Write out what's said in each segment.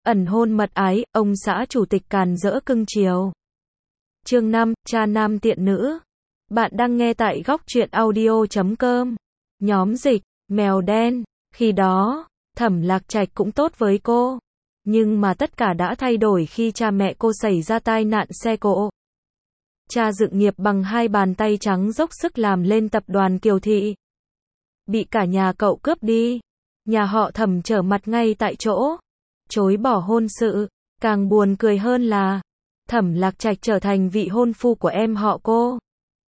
ẩn hôn mật ái, ông xã chủ tịch càn rỡ cưng chiều. Chương 5, cha nam tiện nữ. Bạn đang nghe tại góc truyện audio.com. Nhóm dịch, mèo đen. Khi đó, Thẩm Lạc Trạch cũng tốt với cô. Nhưng mà tất cả đã thay đổi khi cha mẹ cô xảy ra tai nạn xe cộ. Cha dựng nghiệp bằng hai bàn tay trắng dốc sức làm lên tập đoàn Kiều Thị. Bị cả nhà cậu cướp đi. Nhà họ Thẩm trở mặt ngay tại chỗ. Chối bỏ hôn sự. Càng buồn cười hơn là Thẩm Lạc Trạch trở thành vị hôn phu của em họ cô.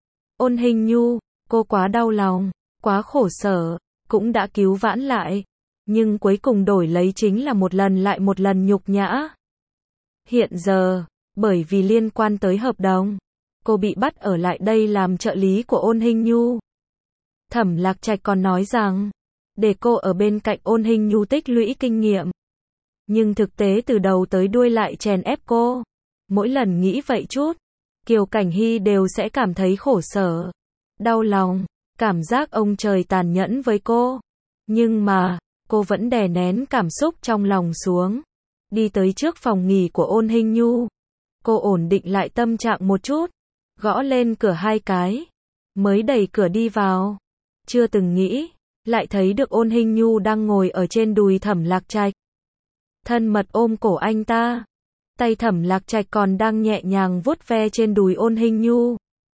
Ôn Hình Nhu, cô quá đau lòng, quá khổ sở, cũng đã cứu vãn lại. Nhưng cuối cùng đổi lấy chính là một lần lại một lần nhục nhã. Hiện giờ, bởi vì liên quan tới hợp đồng, cô bị bắt ở lại đây làm trợ lý của Ôn Hình Nhu. Thẩm Lạc Trạch còn nói rằng, để cô ở bên cạnh Ôn Hình Nhu tích lũy kinh nghiệm. Nhưng thực tế từ đầu tới đuôi lại chèn ép cô. Mỗi lần nghĩ vậy chút, Kiều Cảnh Hy đều sẽ cảm thấy khổ sở, đau lòng, cảm giác ông trời tàn nhẫn với cô. Nhưng mà, cô vẫn đè nén cảm xúc trong lòng xuống. Đi tới trước phòng nghỉ của Ôn Hình Nhu. Cô ổn định lại tâm trạng một chút, gõ lên cửa hai cái, mới đẩy cửa đi vào. Chưa từng nghĩ, lại thấy được Ôn Hình Nhu đang ngồi ở trên đùi Thẩm Lạc Trạch. Thân mật ôm cổ anh ta. Tay Thẩm Lạc Trạch còn đang nhẹ nhàng vuốt ve trên đùi Ôn Hình Nhu.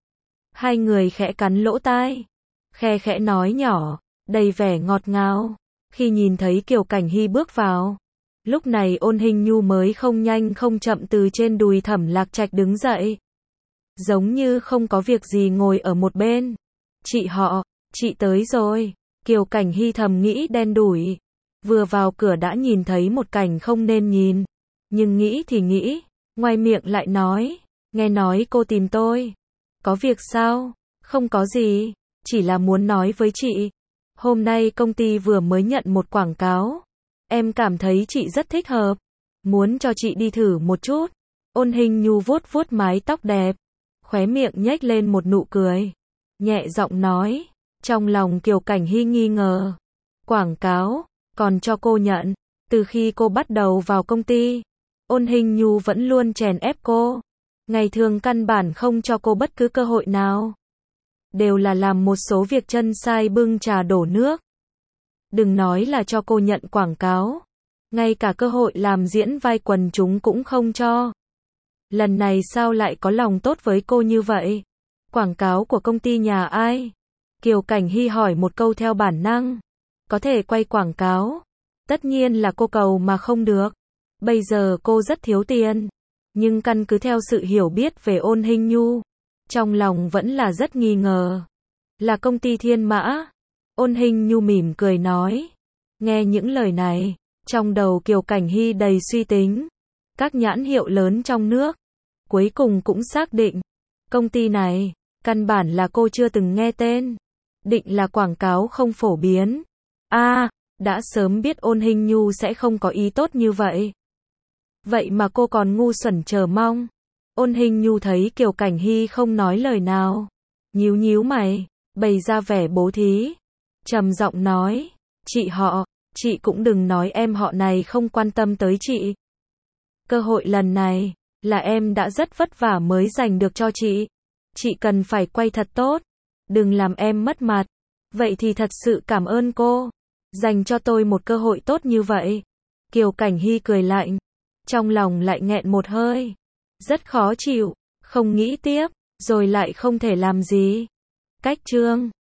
Hai người khẽ cắn lỗ tai, khe khẽ nói nhỏ, đầy vẻ ngọt ngào. Khi nhìn thấy Kiều Cảnh Hy bước vào, lúc này Ôn Hình Nhu mới không nhanh không chậm từ trên đùi Thẩm Lạc Trạch đứng dậy. Giống như không có việc gì ngồi ở một bên. Chị họ, chị tới rồi. Kiều Cảnh Hy thầm nghĩ đen đủi. Vừa vào cửa đã nhìn thấy một cảnh không nên nhìn. Nhưng nghĩ thì nghĩ, ngoài miệng lại nói, nghe nói cô tìm tôi. Có việc sao? Không có gì, chỉ là muốn nói với chị. Hôm nay công ty vừa mới nhận một quảng cáo. Em cảm thấy chị rất thích hợp. Muốn cho chị đi thử một chút. Ôn Hình Nhu vuốt vuốt mái tóc đẹp. Khóe miệng nhếch lên một nụ cười. Nhẹ giọng nói. Trong lòng Kiều Cảnh Hy nghi ngờ. Quảng cáo, còn cho cô nhận. Từ khi cô bắt đầu vào công ty, Ôn Hình Nhu vẫn luôn chèn ép cô. Ngày thường căn bản không cho cô bất cứ cơ hội nào. Đều là làm một số việc chân sai bưng trà đổ nước. Đừng nói là cho cô nhận quảng cáo. Ngay cả cơ hội làm diễn vai quần chúng cũng không cho. Lần này sao lại có lòng tốt với cô như vậy? Quảng cáo của công ty nhà ai? Kiều Cảnh Hy hỏi một câu theo bản năng. Có thể quay quảng cáo. Tất nhiên là cô cầu mà không được. Bây giờ cô rất thiếu tiền. Nhưng căn cứ theo sự hiểu biết về Ôn Hình Nhu, trong lòng vẫn là rất nghi ngờ. Là công ty Thiên Mã. Ôn Hình Nhu mỉm cười nói. Nghe những lời này, trong đầu Kiều Cảnh Hy đầy suy tính. Các nhãn hiệu lớn trong nước. Cuối cùng cũng xác định. Công ty này, căn bản là cô chưa từng nghe tên. Định là quảng cáo không phổ biến. Đã sớm biết Ôn Hình Nhu sẽ không có ý tốt như vậy. Vậy mà cô còn ngu xuẩn chờ mong. Ôn Hình Nhu thấy Kiều Cảnh Hy không nói lời nào. Nhíu nhíu mày, bày ra vẻ bố thí. Trầm giọng nói, chị họ, chị cũng đừng nói em họ này không quan tâm tới chị. Cơ hội lần này, là em đã rất vất vả mới giành được cho chị. Chị cần phải quay thật tốt. Đừng làm em mất mặt. Vậy thì thật sự cảm ơn cô. Dành cho tôi một cơ hội tốt như vậy. Kiều Cảnh Hy cười lạnh. Trong lòng lại nghẹn một hơi. Rất khó chịu. Không nghĩ tiếp. Rồi lại không thể làm gì. Cách chương.